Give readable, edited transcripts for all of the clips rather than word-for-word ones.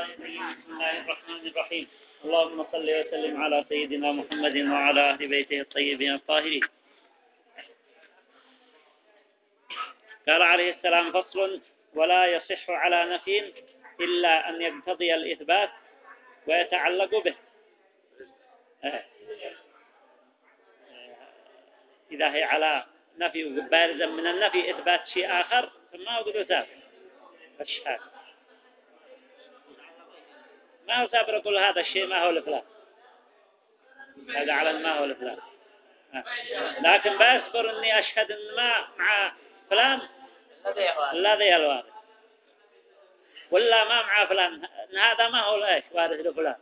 بسم الله الرحمن الرحيم. اللهم صل وسلم على سيدنا محمد وعلى أهل بيته الطيبين الطاهرين. قال عليه السلام: فصل: ولا يصح على نفي إلا أن يقتضي الإثبات ويتعلق به. إذا هي على نفي بارزا من النفي إثبات شيء آخر فما هو ثابت الشهادة، ما هو ثابت يقول هذا الشيء ما هو لفلان، هذا على ما هو لفلان. لكن بأصبر إني أشهد إن ما مع فلان الذي الوارث، ولا ما مع فلان إن هذا ما هو الإيش وارث لفلان.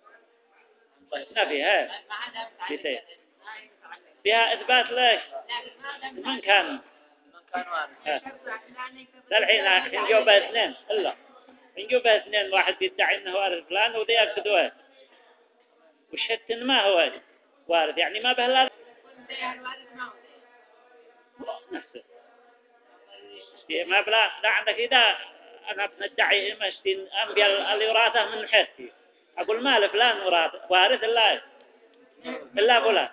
نفي هاي بيتين فيها إثبات ليش من كان الحين نجوبها اثنين إلا نجوبها اثنين، واحد بيدعي إنه وارث فلان وذي يقصدوه وشهدت إن ما هو وارث، يعني ما به لا نفسه ما بلا لا عندك. إذا أنا بندعي مشتين أنبياء الوراثة من حيثي أقول ما لفلان وارث إلا فلان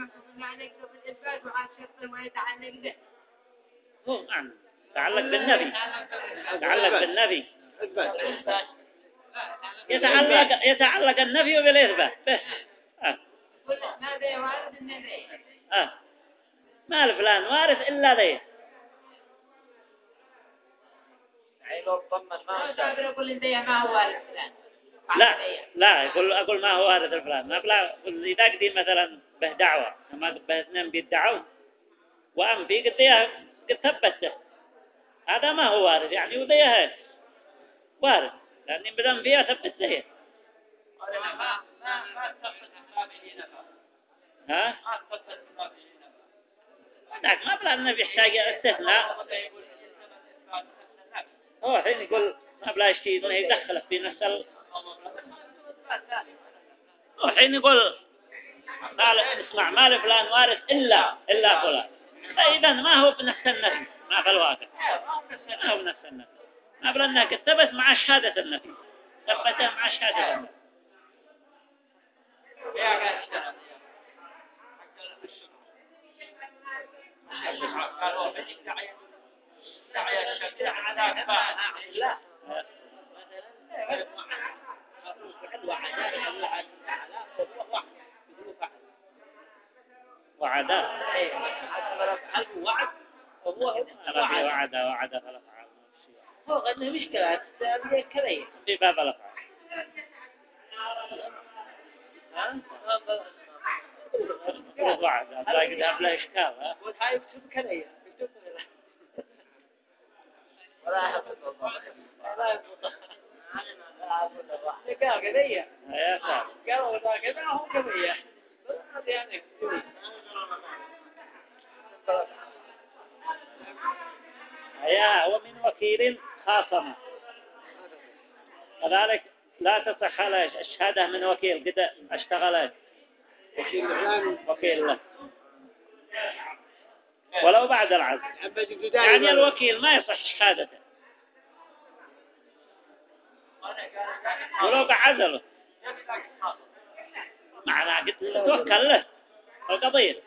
هو معنى تعلق بالنبي، تعلق بالنبي يتعلق النفي بالإثبات بس. ما لفلان وارث إلا ذي. لا أقول ما هو وارث الفلان، ما بلا إذا قدي مثلا به دعوة ما به اثنين بيدعوا وأم في قديها قد ثبته هذا ما هو وارث، يعني وذيها وارث لأني بدم فيها ثبته. ها؟ لكن ما بلا النبي يحتاج استثناء. هو حين يقول ما بلا شيء إنه يدخل في نفس هو حين يقول اسمع ما لفلان وارث إلا فلان، فإذا ما هو بنفس النفي، ما في الواقع ما هو بنفس النفي، ما بلا أنه كتبت مع شهادة النفي، ثبته مع شهادة النفي. وعدا وعد ثلاث عام هو قد مشكلة كذا في باب الأفعال. وعد لا يقدر لا إشكال وهاي يكتب كذا يكتب ولا حفظ ولا يفضل قال كذا يا سلام قالوا ذا كذا هو كذا يعني يا ومن وكيل خاصمه كذلك لا تصح له الشهادة من وكيل قد اشتغل وكيل له ولو بعد العزل، يعني الوكيل ما يصح شهادته ولو بعزله معناه قد توكل له القضية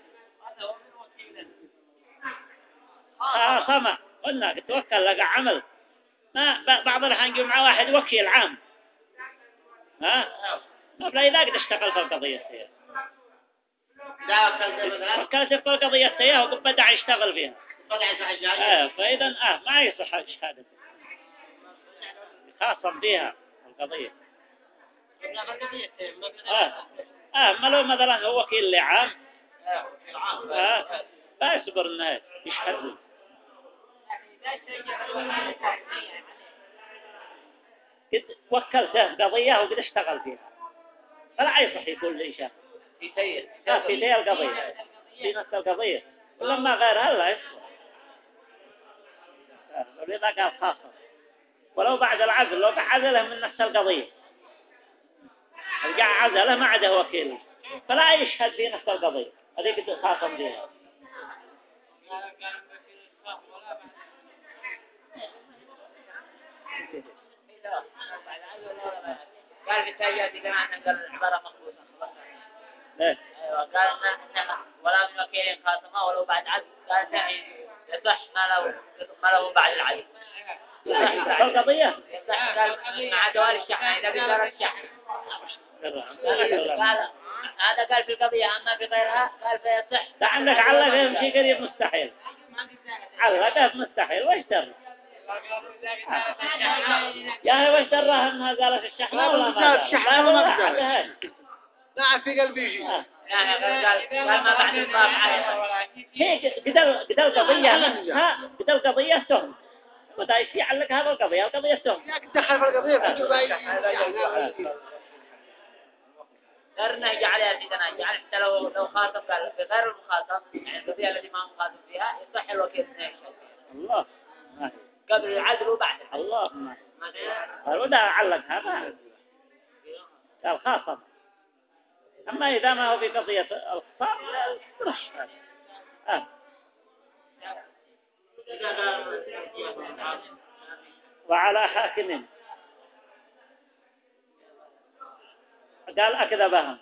خاصمه قلنا قد توكل لك عمل. ما بعض الأحيان يجي مع واحد وكيل عام ما بلا إذا قد اشتغل في القضية هي وكلت في القضية هي وقد بدأ يشتغل فيها فإذا ما يصح شهادته خاصم فيها القضية. ما لو مثلا هو وكيل لعام لا يصبر انه يشهد له. قد وكلته قضية وقد اشتغل فيها فلا يصح يقول لي شهد في تي القضية في نفس القضية ولما غيرها لا يصبر. ولذا قال خاصة ولو بعد العزل لو عزله من نفس القضية رجع عزله ما عدا وكيل فلا يشهد في نفس القضية هذه قد خاصم فيها. قال في التاجات كمان قال العبارة مخبوصة. ليه؟ أيوة قال إن ولا من وكيل خاصمة ولو بعد عقد قال إنه يصح ما له بعد العقد. القضية يصح قال مع دوال الشحن إذا قدر الشحن. قال هذا قال في القضية أما في غيرها قال فيصح. ده عندك علقهم شيء قريب مستحيل علقه مستحيل وش درى يا وش درى انها قالت الشحنة ولا ما قالت لا في قلبي شيء قال ما بعد الباب عليه. هي كده القضية نفسها كده القضية تهم وده ايش يعلق هذا القضية تهم دخل في القضية غيرنا يجعل يا سيدنا يجعل حتى لو خاطب قال بغير المخاطب يعني القضية التي ما مخاطب فيها يصح الوكيل انه يشهد الله قبل العدل وبعد العدل. الله قالوا ده علق هذا قال خاصم أما إذا ما هو في قضية الخصام رش وعلى حاكم قال أكذبهم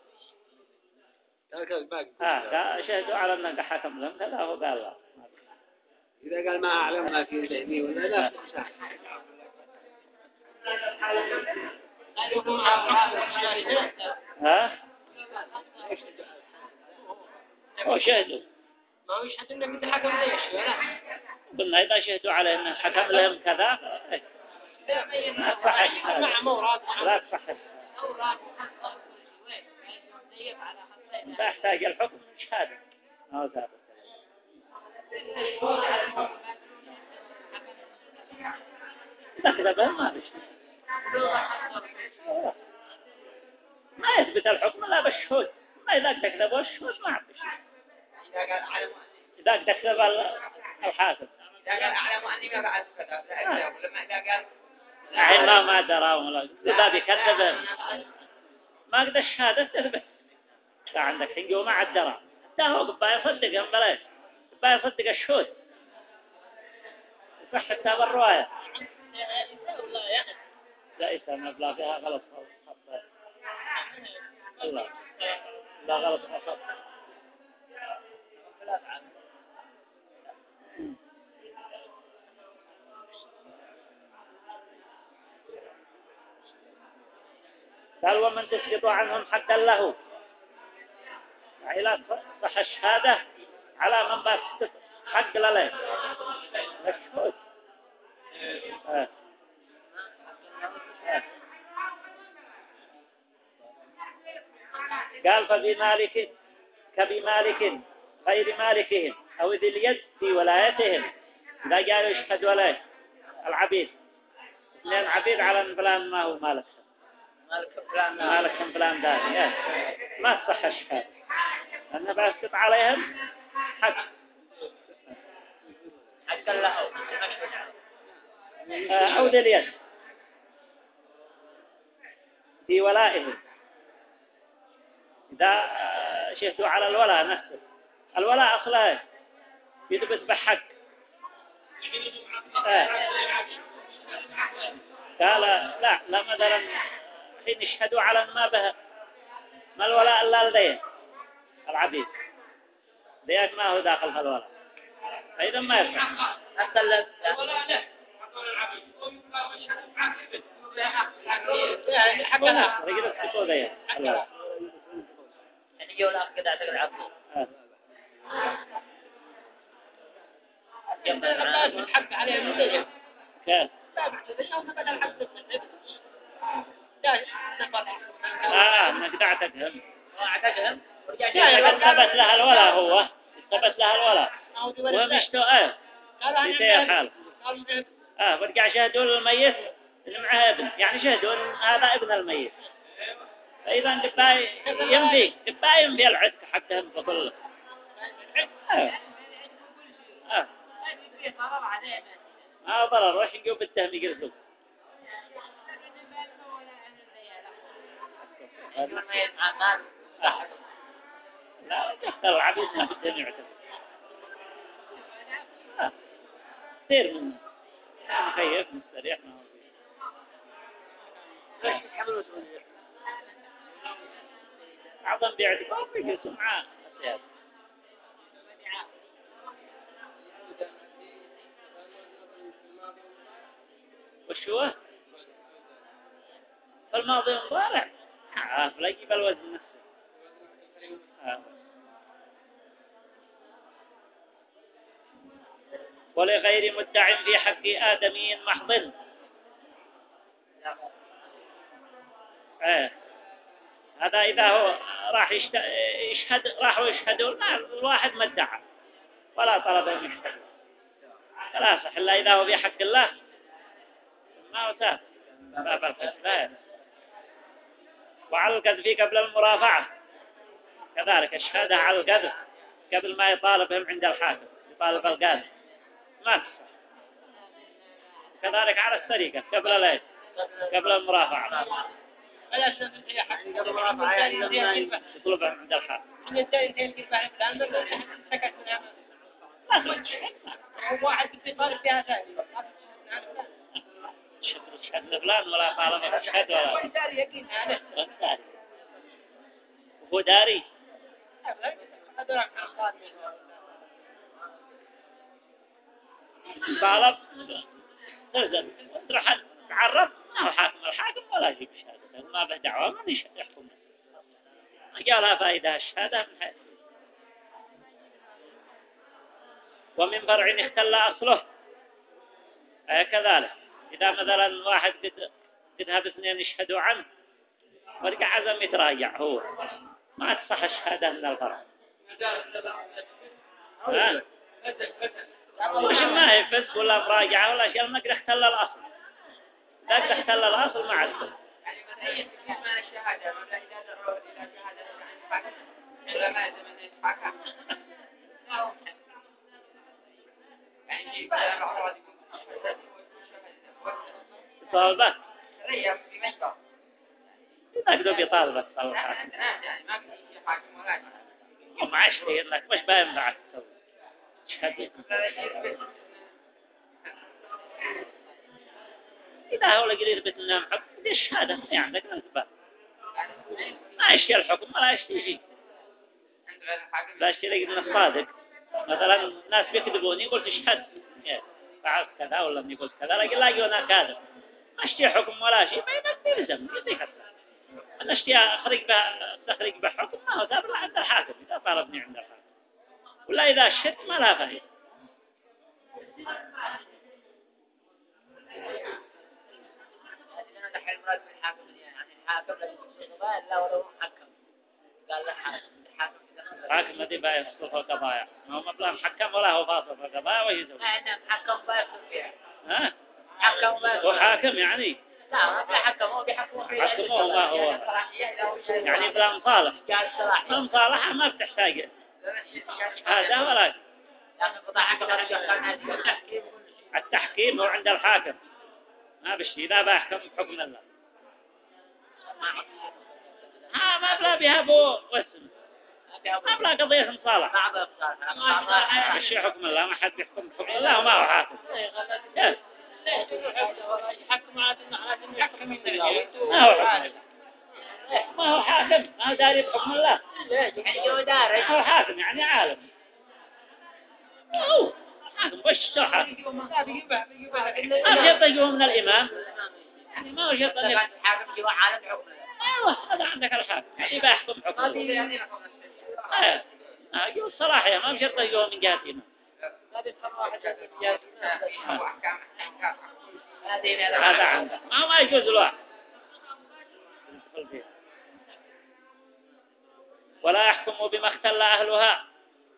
شهدوا على أنك حكم لهم كذا هو قال لا إذا قال ما أعلم ما في ذهني ولا لا ها هو شهدوا ما هو يشهد انك انت حكم ليش ولا قلنا إذا شهدوا على أن حكم لهم كذا لا تصحش لا تصحش لا يحتاج الحكم شهادة ما هو ثابت تكذبه ما بشهد ما يثبت الحكم لا بالشهود ما إذا تكذبوا الشهود ما بشهد إذا تكذب الحاكم قال اعلم اني ما بعد كذا لما قال الحين ما درى ولا إذا بيكذب ما قد الشهادة تثبت لا عندك حين وما عد درى ده هو قبا يصدقهم بلاش قبا يصدق الشهود يصح كتاب الرواية لا إسا مبلغ فيها غلط خط الله لا غلط خط قال ومن تسقط عنهم حقا له يعني لا صح الشهادة على من بس حق له الشهود قال فبمالك كبمالك غير مالكهم أو ذي اليد في ولايتهم إذا قالوا يشهد ولاية العبيد اثنين عبيد على فلان ما هو مالك فلان داري ما تصح الشهادة لأنه بأسقط عليهم حق له أو ذي اليد في ولائهم إذا شهدوا على الولاء نفسه الولاء أصله يثبت بحق قال لا مثلا حين يشهدوا على ما به ما الولاء إلا لديه العبيد ذيك ما هو داخل في الولاء أيضا ما يفعل أسأل حقنا رجل السكوت ذي الولاء يعني يولا كده أعتقد العبد الحق عليه المدير كيف انك دعتكهم اعتقدهم ثبت لها الولاء هو ثبت لها الولاء وهم يشتوا في حال ورجع شهدوا للميت اللي معه ابن يعني شهدوا هذا ابن الميت فإذا قبا ينفي العتق حقهم بكل ما ضرر وش يجوا بالتهم يقرسوا لا تختار العبيد ما بالتهم يعتقد كثير منه مخيف مستريح ما هو أعظم بيعتبر يجلسوا مع السيادة. وش هو؟ فالماضي مضارع لا يجيب الوزن نفسه. ولغير مدع في حق آدمي محض. هذا إذا هو راح يشهد راحوا يشهدون الواحد ما ادعى ولا طلب أن يشهد لا صح إلا إذا هو في حق الله ما هو سهل باب الكذب. وعلى الكذب قبل المرافعة كذلك الشهادة على الكذب قبل ما يطالبهم عند الحاكم يطالب القاضي ما تصح. كذلك على السرقة قبل لا قبل المرافعة يطلبهم عند الحاكم. واحد يطالب فيها ثاني شهد فلان ولا طالما شهد ولا داري يقين أنا هو داري طالب تلزم راح تعرف ما هو حاكم الحاكم ولا يجيب شهادته ما به دعوة ما يحكم ما جاء لها فائدة الشهادة من حيث. ومن فرع اختل أصله كذلك إذا مثلا واحد قد اثنين يشهدوا عنه ورجع عزم يتراجع هو ما تصح الشهادة من الفرع. مش ما هي فسق ولا مراجعة ولا شيء ما قد اختل الأصل. إذا قد اختل الأصل ما عاد طالبك تقدر بيطالبك صالحات ما عشتي إنك مش باين معك تسوي إذا هو لقي يثبت إنه محق ليش هذا يعني عندك الإثبات ما يشتي الحكم ولا يشتي شيء لا يشتي لقي إنه صادق مثلا الناس بيكذبون يقول تشهد فعلت كذا ولا من يقول كذا لكن لاقي أنا كاذب ما اشتي حكم ولا شيء ما يلزم يديك أنا اشتي أخرج بحكم ما هو تابع عند الحاكم إذا طالبني عند الحاكم ولا إذا شت ما لا فهي. حاكم الذي بقى يفصل في القضايا ما هو مبلغ محكم ولا هو فاصل في القضايا ويزوج حكم بيفصل فيها ها حكم بيفصل هو حاكم يعني لا ما بيحكم هو حكمه ما هو يعني بلا مصالح المصالحة ما بتحتاج هذا ولا التحكيم هو عند الحاكم ما بشي لا بيحكم بحكم الله ما بلا بها بو واسم ما بلا قضية مصالح بشي حكم الله ما حد يحكم بحكم الله وما هو حاكم ما هو حاكم ما هو داري بحكم الله ما هو حاكم يعني عالم حاكم وش شو حاكم ما شرط يجوا من الإمام يعني ما هو شرط أنك أيوة هذا عندك الحاكم يبقى يحكم حكم الله يقول الصلاحية ما بشرط يجوا من جهة الإمام هذا عنده ما يجوز الواحد ولا يحكم بما اختل أهلها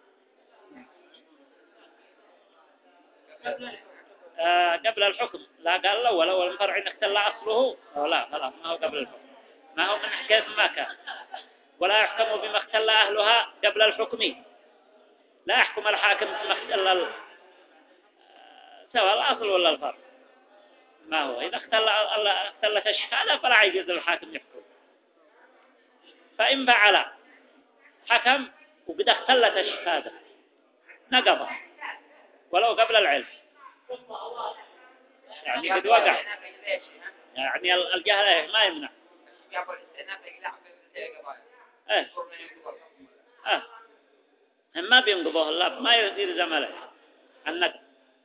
قبل الحكم لا قال الأول أول فرع اختل أصله لا خلاص ما هو قبل الحكم ما هو من حكاية ما كان. ولا يحكم بما اختل أهلها قبل الحكم لا يحكم الحاكم بما اختل سواء الأصل ولا الفرع ما هو إذا اختلت الشهادة فلا يجوز الحاكم يحكم. فإن فعل حكم وقد اختلت الشهادة نقض ولو قبل العلم يعني قد وقع يعني الجهل ما يمنع. إيه ما بينقضوه الله ما يصير زمله النقد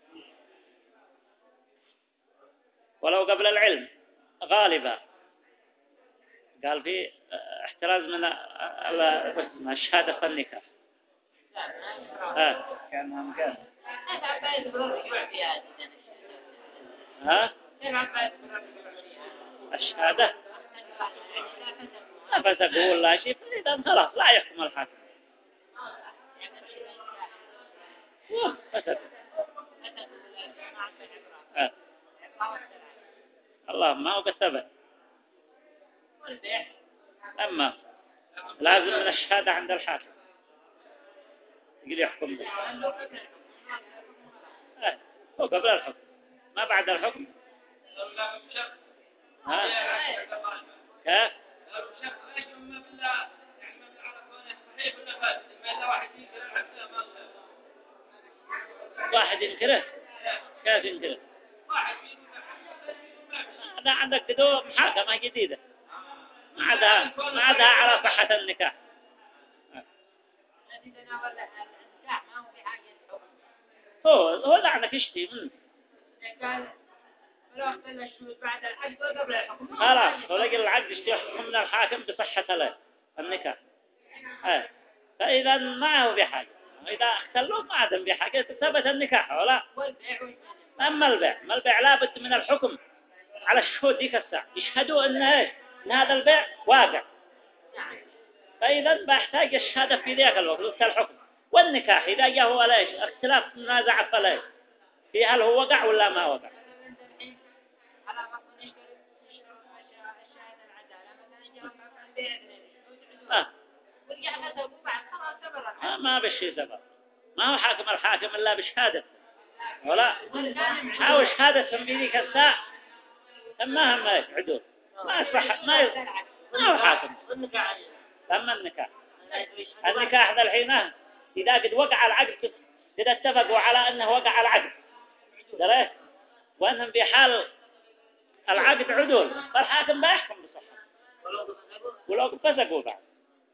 ولو قبل العلم غالبا قال في احتراز من الشهادة في النكاح. كان كان ها الشهادة ما فتقول لا شيء إذا خلاص لا يحكم الحاكم. الله ما هو بثبت أما لازم من الشهادة عند الحاكم يقول يحكم به. هو قبل الحكم ما بعد الحكم. ها كيف واحد ينكره كيف ينكره هذا عندك كده محاكمة جديدة ما عادها على صحة النكاح. هو ده عندك يشتي خلاص هو لقي العقد يشتي حكم من الحاكم بصحة له النكاح. فإذا ما هو بحاجة إذا اختلوا ما عدم بحاجة ثبت النكاح ولا. أما البيع لابد من الحكم على الشهود ذيك الساعة يشهدوا إن هذا البيع واقع. فإذا بحتاج الشهادة في ذاك الوقت الحكم. والنكاح إذا جاء هو ليش اختلاف منازع فليش في هل هو وقع ولا ما وقع. ما بشي سبب ما هو حاكم الحاكم إلا بشهادة ولا أو شهادة في ذيك الساعة أما هم عدول ما صح ما هو حاكم. أما النكاح ذا الحين إذا قد وقع العقد قد اتفقوا على أنه وقع العقد دريت وأنهم بحال العقد عدول فالحاكم بيحكم بصحة ولو فسقوا بعد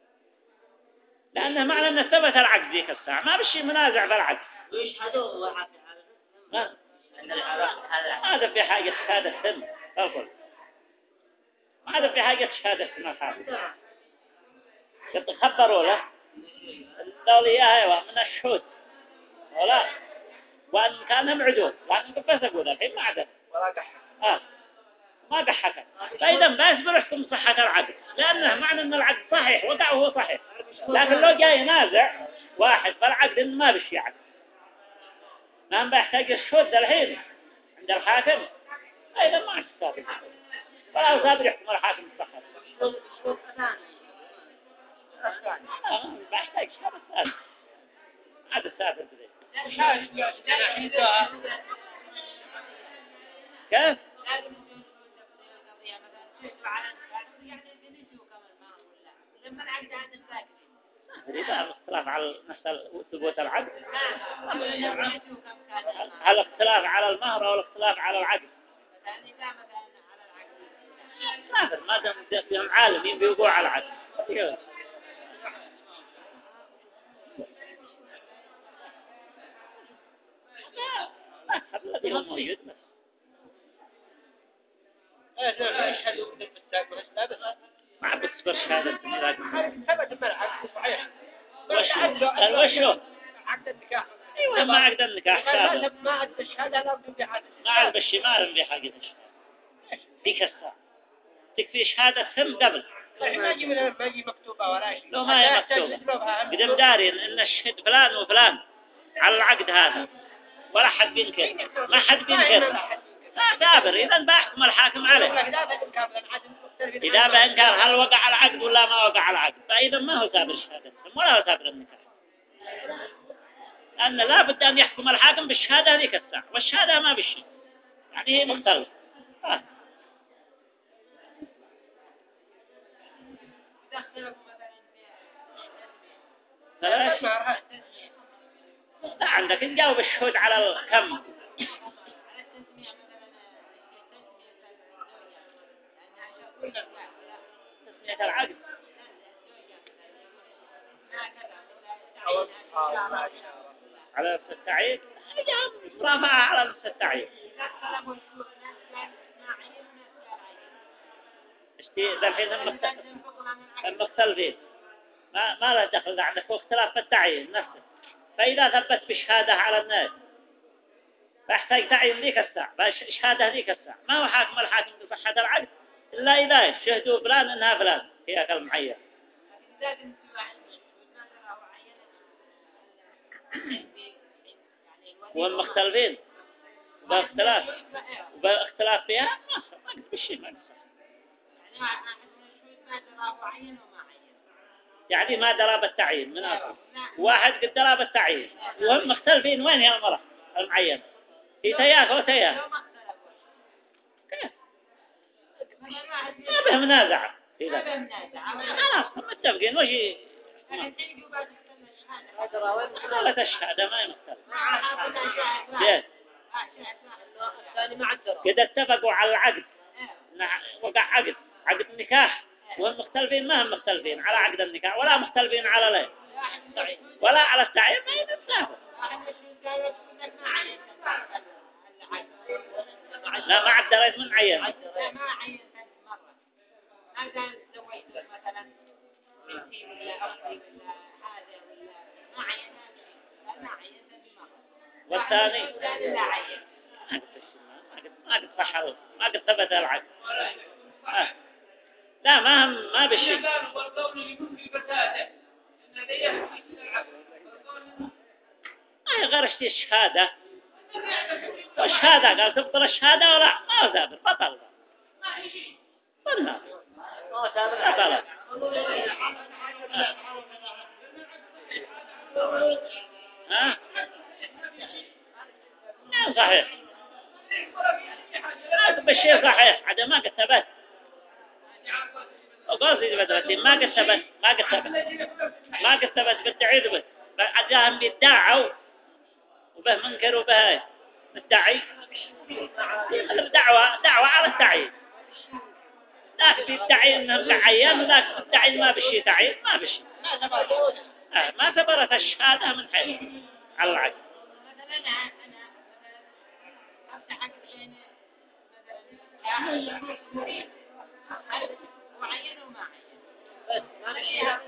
لأنه معنى أنه ثبت العقد ذيك الساعة ما بشي منازع في العقد. ويشهدوا هذا في حاجة شهادة سن الكل هذا في حاجة شهادة سن الحاكم خبروا له الدولية من الشهود ولا وأن كانهم عدول لكن فسقوا ذا الحين ما عدل ما ضحك. فإذا بس بنحكم صحة العقد لأنه معنى أن العقد صحيح وقع وهو صحيح. لكن لو جاي ينازع واحد فالعقد ما بشي عقد ما بيحتاج الشهود الحين عند الحاكم أيضا ما استابد فلا صابر يحكم الحاكم بصحة. بيحتاج شهادة ثانية هذا السافر بدي كيف إذا الاختلاف على مسألة ثبوت العقد على الاختلاف على المهر أو الاختلاف على العقد ما دام فيهم عالمين بيوقعوا على العقد الذي هو موجود بس ما بتصبر شهادة ثبت الملعب صحيح الوشو عقد النكاح ايوه ما عقد النكاح ما عقد الشهادة لا بدون بحاجة ما عقد الشمال بحاجة الشهادة ذيك الساعة تكفي شهادة ثم قبل ما يجي مكتوبة ولا شيء لو ما هي مكتوبة قدم داري ان الشهد فلان وفلان على العقد هذا ولا حد بينكر ما حد بينكر لا دابر إذا بحكم الحاكم عليه إذا بإنكار هل وقع العقد ولا ما وقع العقد فإذا ما هو سابر شهادة ولا هو سابر النكاح أن لا بد أن يحكم الحاكم بالشهادة هذيك الساعة والشهادة ما بالشيء يعني هي مختلفة لا عندك نجاوب الشهود على الكم نية العقد على نفس التعيين رافعها على نفس التعيين. ذا الحين المختلفين ما له دخل، عندك هو اختلاف في التعيين نفسه. فإذا ثبت بشهادة على الناس فيحتاج تعيين ذيك الساعة، شهادة ذيك الساعة. ما هو حاكم الحاكم بصحة العقد إلا إذا شهدوا فلان إنها فلان هي كالمعين. والمختلفين باختلاف فيها ما قد بالشيء ما قد. يعني ما درى بالتعيين من أصل واحد قد درى بالتعيين وهم مختلفين وين هي المرأة المعينة هي تياك وتياك كيف ما به منازع خلاص متفقين وش قالت الشهادة ما يمثل كده اتفقوا على العقد وقع عقد النكاح وهم مختلفين ما هم مختلفين على عقد النكاح ولا مختلفين على ليه ولا على التعيين ما يتنافوا. لا ما عدلت من عين ما عين مرة هذا سويت مثلا بنتي ولا أختي ولا هذا ولا ما عين ما عين والثاني لا عين ما قد صحوا ما قد ثبت العقد لا ما بالشيء ما يغرشتي الشهادة والشهادة قال تبطل الشهادة ولا ما هو ثابت بطل قلنا بطل ها صحيح هذا بالشيء صحيح هذا ما قد ثبت وقاصد بدرتي ما قد ثبت ما قد ثبت بالتعيد به أجاهم بيدعوا وبه منكر وبه مدعي دعوة على التعيين ذاك بيدعي انهم تعين وذاك بيدعي ما بشي تعيين ما بشي ما ثبتت الشهادة من حيث على العقد. مثلا أفتح عقد بين معين وما عين بس ما نشيها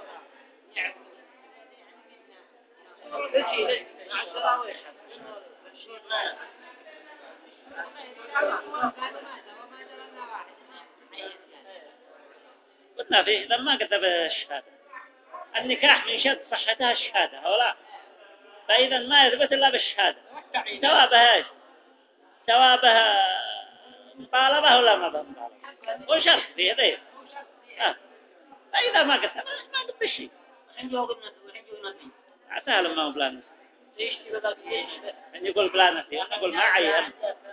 قلنا فيه إذا ما كتب الشهادة النكاح من شرط صحتها الشهادة أو لا فإذا ما يثبت إلا بالشهادة ثوابها مطالبة ولا ما مطالبة وشرط فيه ذي فإذا ما كتب ما قد بشي سهل ما هو بلانس أن يقول بلانس أن يقول ما عين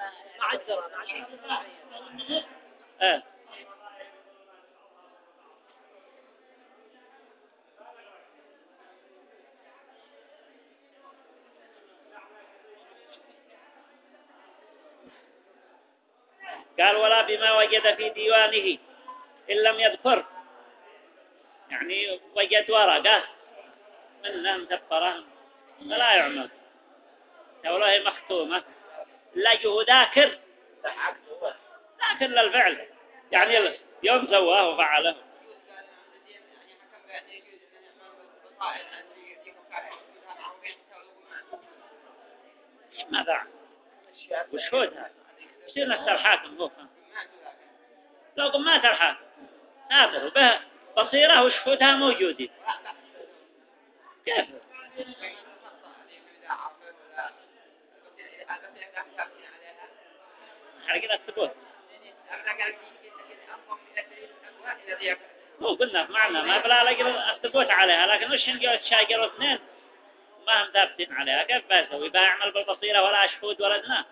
قال ولا بما وجد في ديوانه إن لم يذكر يعني وجد ورقة منها مدبرة فلا يعمل والله مختومة لا ذاكر للفعل يعني يوم سواه وفعله ماذا وشهودها يصير نفس الحاكم هو لو قمات الحاكم نافر به بصيرة وشهودها موجودين كيف حرقنا الثبوت هو قلنا معنا ما بلا لقى الثبوت عليها لكن وش نجوا تشاجروا اثنين ما هم ثابتين عليها كيف بيسوي بيعمل بالبصيرة ولا شهود ولا دنا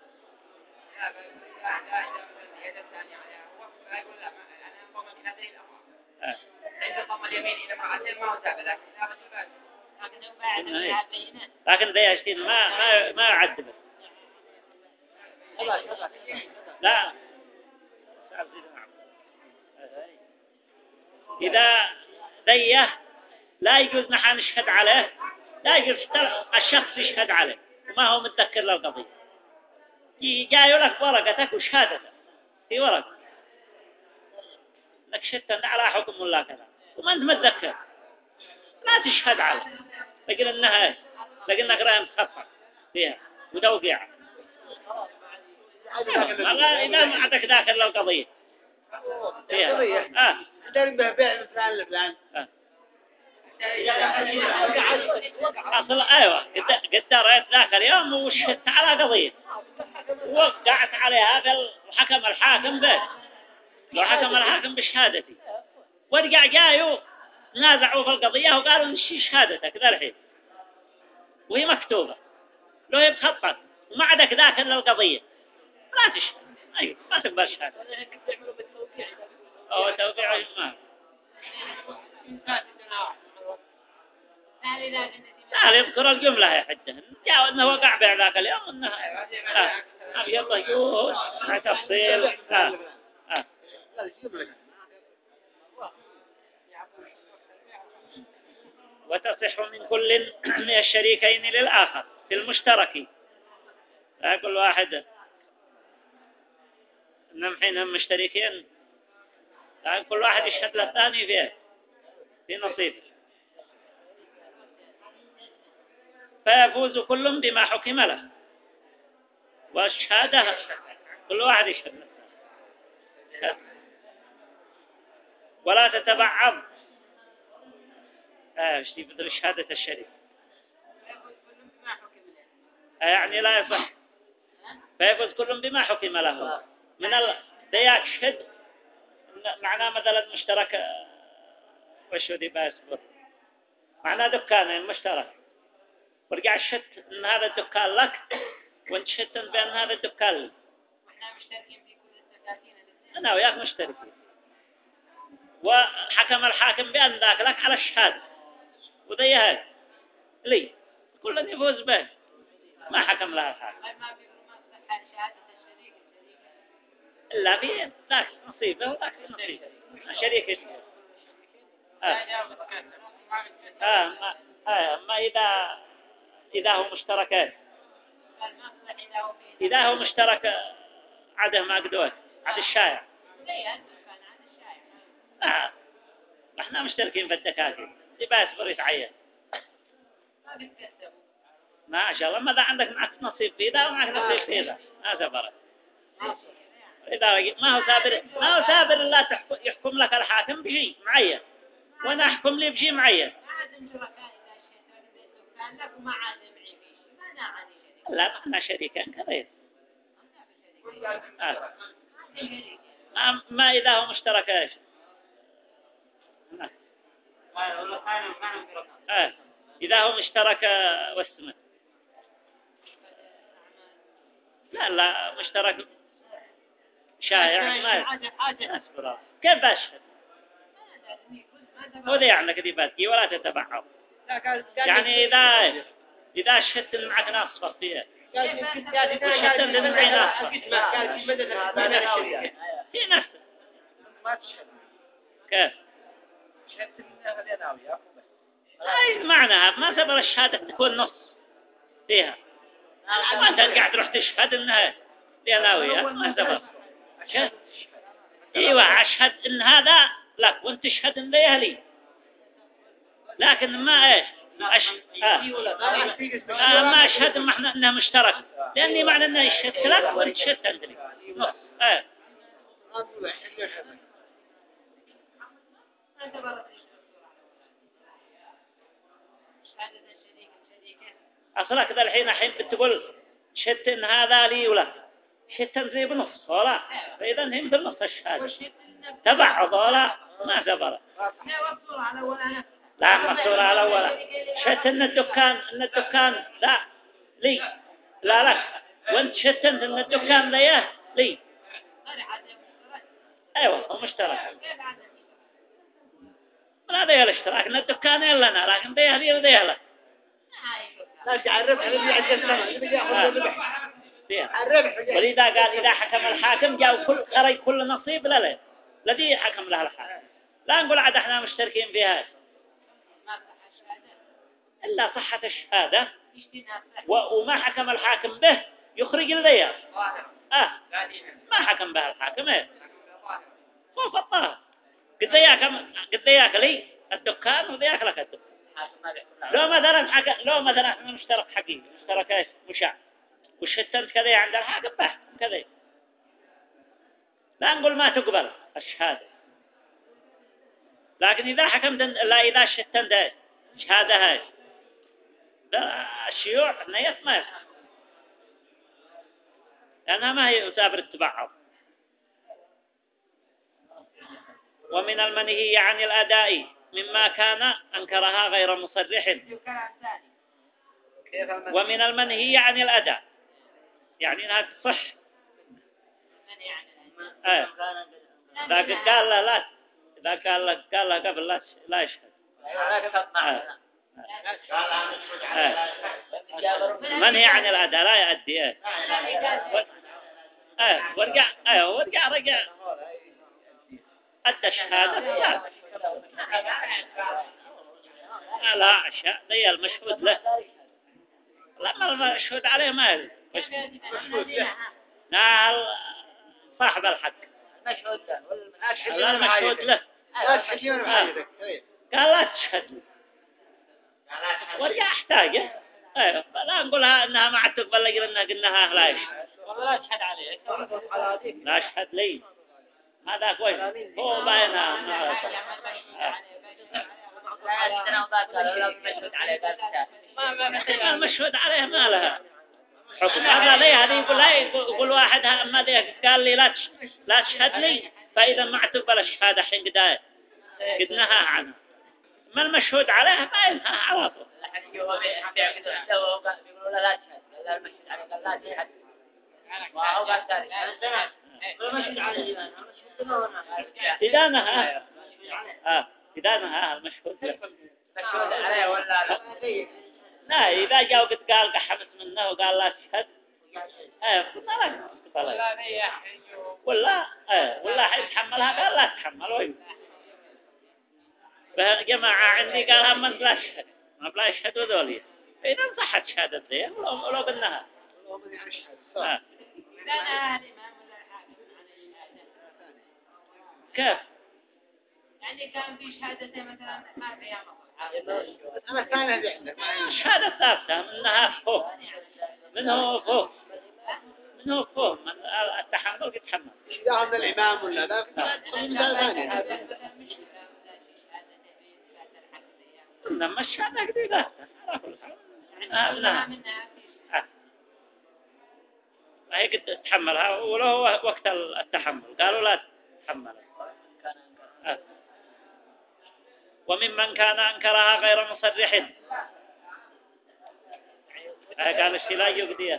لكن ذي أشتين ما يعذبه لا إذا ذيه لا يجوز نحن نشهد عليه، لا يجوز الشخص يشهد عليه وما هو متذكر للقضية. جاي لك ورقتك وشهادتك في ورقة انك شهدت على حكم الله كذا وما انت متذكر، لا تشهد عليه، لكن انها لكنك رايح مخفف فيها وتوقيع. والله إذا ما عندك ذاكر للقضية فيها درب بيع فلان لفلان. أصل أيوة قد دريت ذاك اليوم وشهدت على قضية ووقعت عليها الحكم الحاكم به، لو حكم الحاكم بشهادتي ورجع جايوا نازعوا في القضية وقالوا نشي شهادتك ذا الحين وهي مكتوبة لو هي بخطك وما عندك ذاك للقضية لا تشهد. أيوة ما تقبل شهادة أو توقيع ما لا يذكر الجملة يا حجة جاء أنه وقع بيع ذاك اليوم أنها يلا يقول تفصيل وتصح من كل من الشريكين للآخر في المشترك. لا كل واحد إنهم حينهم مشتركين لا كل واحد يشهد للثاني فيه في نصيبه فيفوز كل بما حكم له، والشهادة كل واحد يشهد له ولا تتبعض اشتي بدل شهادة الشريك يعني لا يصح. فيفوز كل بما حكم له من دياك شهد معناه مثلا مشترك وشو دي باسبور معناه دكانين مشترك ورجع شهدت ان هذا الدكان لك وانت شهدت بان هذا الدكان لك واحنا مشتركين في كل الدكاكين انا وياك مشتركين وحكم الحاكم بان ذاك لك على الشهاده وذي هذا لي كل يفوز به ما حكم لها الحاكم ما في صحة شهادة الشريك إلا في ذاك نصيبه وذاك نصيبه شريك ما إذا هو مشتركات إذا هو مشترك عده ما قدوه عد الشايع لا احنا مشتركين في الدكاتين يبقى يصبر يتعين ما شاء الله ماذا عندك معك نصيب في ذا ومعك نصيب في ذا ما سبرت إذا ما هو سابر لا يحكم لك الحاكم بشيء معين وانا احكم لي بشيء معين لا احنا شريكان كذا ما إذا هو مشترك ايش إذا هو مشترك واسمه لا مشترك شايع ما أسبرا كيف أشهد هو ذي يعني كذبات ولا تتبعه يعني إذا شهدت معك ناس فيه شهدت معي ناس في نفسه ما تشهد كيف شهدت منها غلينا وياك أي معناها ما سبب الشهادة تكون نص فيها ما أنت قاعد تروح تشهد إنها ليناوية ما سبب شهد ايوه اشهد ان هذا لك وانت تشهد ان ذي لي لكن ما ايش ما اشهد انها مشترك لاني معنى انه شهدت لك وانت شهدت انت لي نص اصلك ذا الحين بتقول شهدت ان هذا لي ولا شهدت زي بنص ولا فاذا هم بالنص الشهاده تبعض ولا ما سبر لا مقصور على ولا شهدت ان الدكان لا لي لا لك وانت شهدت ان الدكان ليه لي ايوه هو مشترك لا ذي الاشتراك ان الدكان لنا لكن ذي لي وذي لك لا تعرف على اللي عند السنة ولذا قال إذا حكم الحاكم جاء كل نصيب لا الذي حكم له الحاكم لا نقول عاد احنا مشتركين فيها ما صح الشهادة إلا صحة الشهادة يشتينا صح وما حكم الحاكم به يخرج الذياب ظاهر قاعدين ما حكم به الحاكم إيه صوف الطاهر قد ذياك لي الدكان وذياك لك الدكان حاكم ما بيحكم لو مثلا احنا مشترك حقيقي مشترك ايش مشاع وشتمت كذا عند الحاكم بحكم كذا لا نقول ما تقبل الشهادة لكن إذا حكمت لا إذا شتمت شهادة هاي ده الشيوع نيت ما يصح لأنها ما هي تعتبر التبعض ومن المنهي عن الأداء مما كان أنكرها غير مصرح كلام ثاني كيف ومن المنهي عن الأداء يعني أنها تصح من يعني لكن قال له لا إذا قال له قبل لا يشهد منهي عن الأداء لا يؤدي ورجع أدى الشهادة لا أشياء ذي المشهود له لما المشهود عليه ما يلي نال صاحب الحق مشهود له لا المشهود له لا تحكيون بحاجتك قال لا تشهد ورجع احتاجه ايوه لا نقولها انها ما عاد تقبل لجل انها قلناها لا يشهد والله لا تشهد عليه لا اشهد لي هذا كويس هو باينها المشهود عليه ما لها حكم هذا ليه هذه يقول لا يقول واحد اما ذي قال لي لا تشهد لي فاذا ما تقبل الشهاده حين قد نهى عنها ما المشهود عليه باينها على طول بيقولوا لا تشهد لا المشهود عليه قال لا تشهد وهو قال ذلك إذا نهى إذا نهى المشهود له مشهود عليه ولا لا إذا جاء وقد قال قحمت منه وقال لا تشهد قلنا لا ولا حيتحملها قال لا تحمل فجماعة عندي قالها من لا تشهد ما بلا يشهدوا ذولي فإذا صحت شهادة ذي ولو قلناها كيف يعني كان في شهادة مثلا ما فيها أنا ثانية دي عندك الشهادة ثابتة منها فوق منه فوق من التحمل يتحمل إذا من الإمام ولا لا مثال ثاني إنما الشهادة جديدة ما هي قد تحملها ولو هو وقت التحمل قالوا لا تحملها وممن كان أنكرها غير مصرح قال الشلاء يقضيه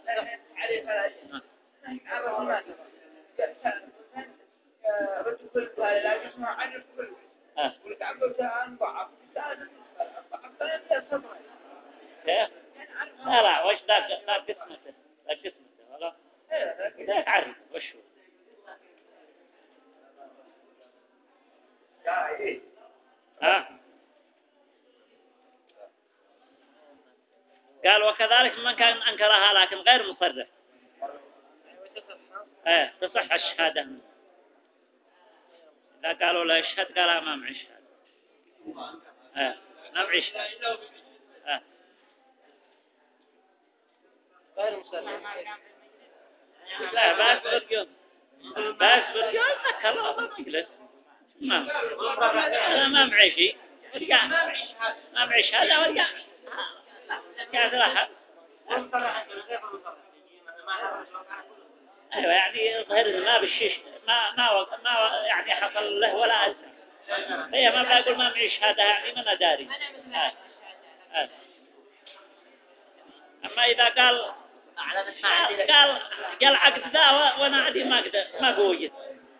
رجل لا يسمع عن الكل والتعبد عن ضعف لا وش ذا قسمته ولا ذاك عارف وش هو قال وكذلك من كان أنكرها لكن غير مصرح تصح الشهادة إذا قالوا لا يشهد قال ما معي شهادة ما معي شهادة غير مسلم لا بس برجون ذكر له بالمجلس أنا ما معي شيء ورجع ما معي شهادة ورجع قاعد راح أيوة يعني يظهر ما بالشيش ما يعني حصل له ولا أزمة هي ما بقول ما معي شهادة يعني ما نداري أما إذا قال قال عقد ذا وأنا عدي ما بوجد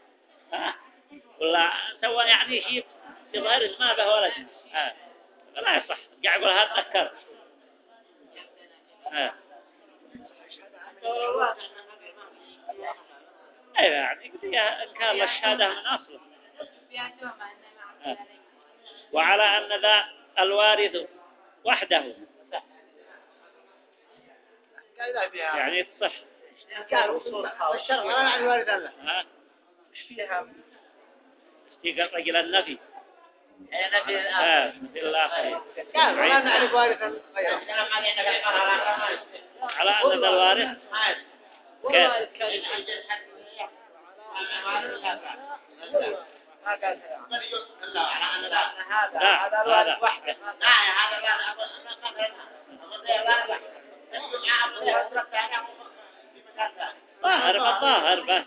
ولا سوى يعني شيء يظهر ما به ولا شيء لا يصح قاعد يقول هذا أذكر أيوة يعني إن كان الشهادة من أصله فيها تهمة إنما عبد عليه. وعلى أن ذا الوارث وحده يعني تصح. والشرط لا معنى الوارث الله. استيقظ رجل النفي يعني نفي الآخر. مثل الآخر قال ولا نعرف وارث غيره. على أن ذا الوارث كيف هذا الوارث وحده. ظاهر بس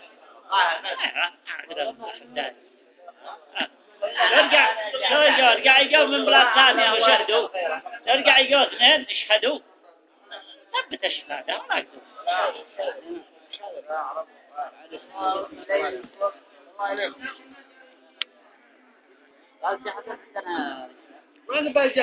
ارجع يجوا من بلاد ثانية وشهدوا ارجع يجوا اثنين اشهدوا ثبت الشهادة ما يكتب قال في حسن